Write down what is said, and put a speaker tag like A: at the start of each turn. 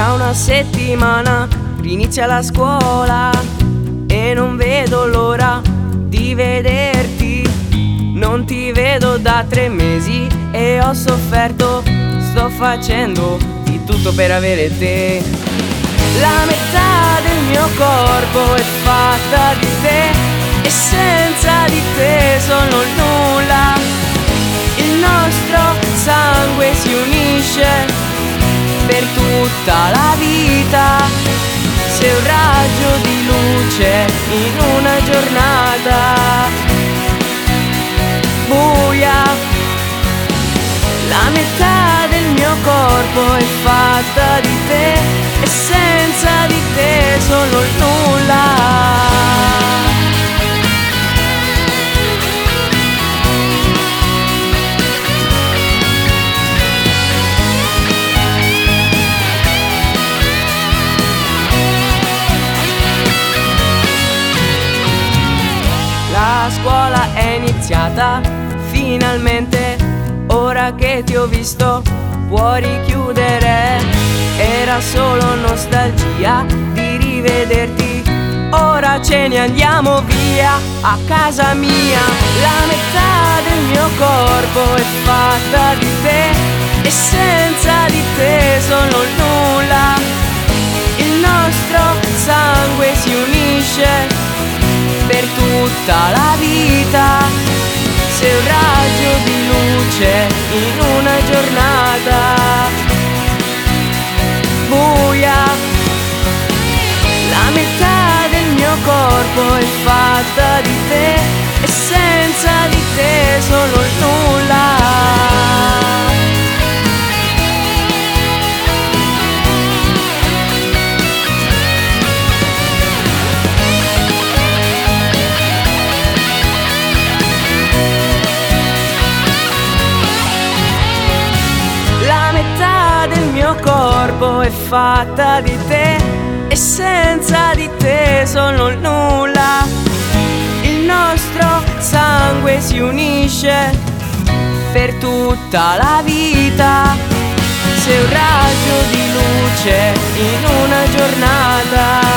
A: Tra una settimana inizia la scuola e non vedo l'ora di vederti. Non ti vedo da 3 mesi e ho sofferto, sto facendo di tutto per avere te. La metà del mio corpo è fatta di te e senza di te sono il nulla. Il nostro sangue si unisce per tutta la vita. Sei un raggio di luce in una giornata buia. La metà del mio corpo è fatta di te e senza di te sono il nulla. La scuola è iniziata, finalmente, ora che ti ho visto puoi chiudere. Era solo nostalgia di rivederti, ora ce ne andiamo via a casa mia. La metà del mio corpo è fatta di te e senza di te sono il nulla. Il nostro sangue si unisce per tutta la vita. Sei un raggio di luce in una giornata buia. La metà del mio corpo è fatta di te e senza di te sono il nulla. Il mio corpo è fatta di te e senza di te sono il nulla. Il nostro sangue si unisce per tutta la vita. Sei un raggio di luce in una giornata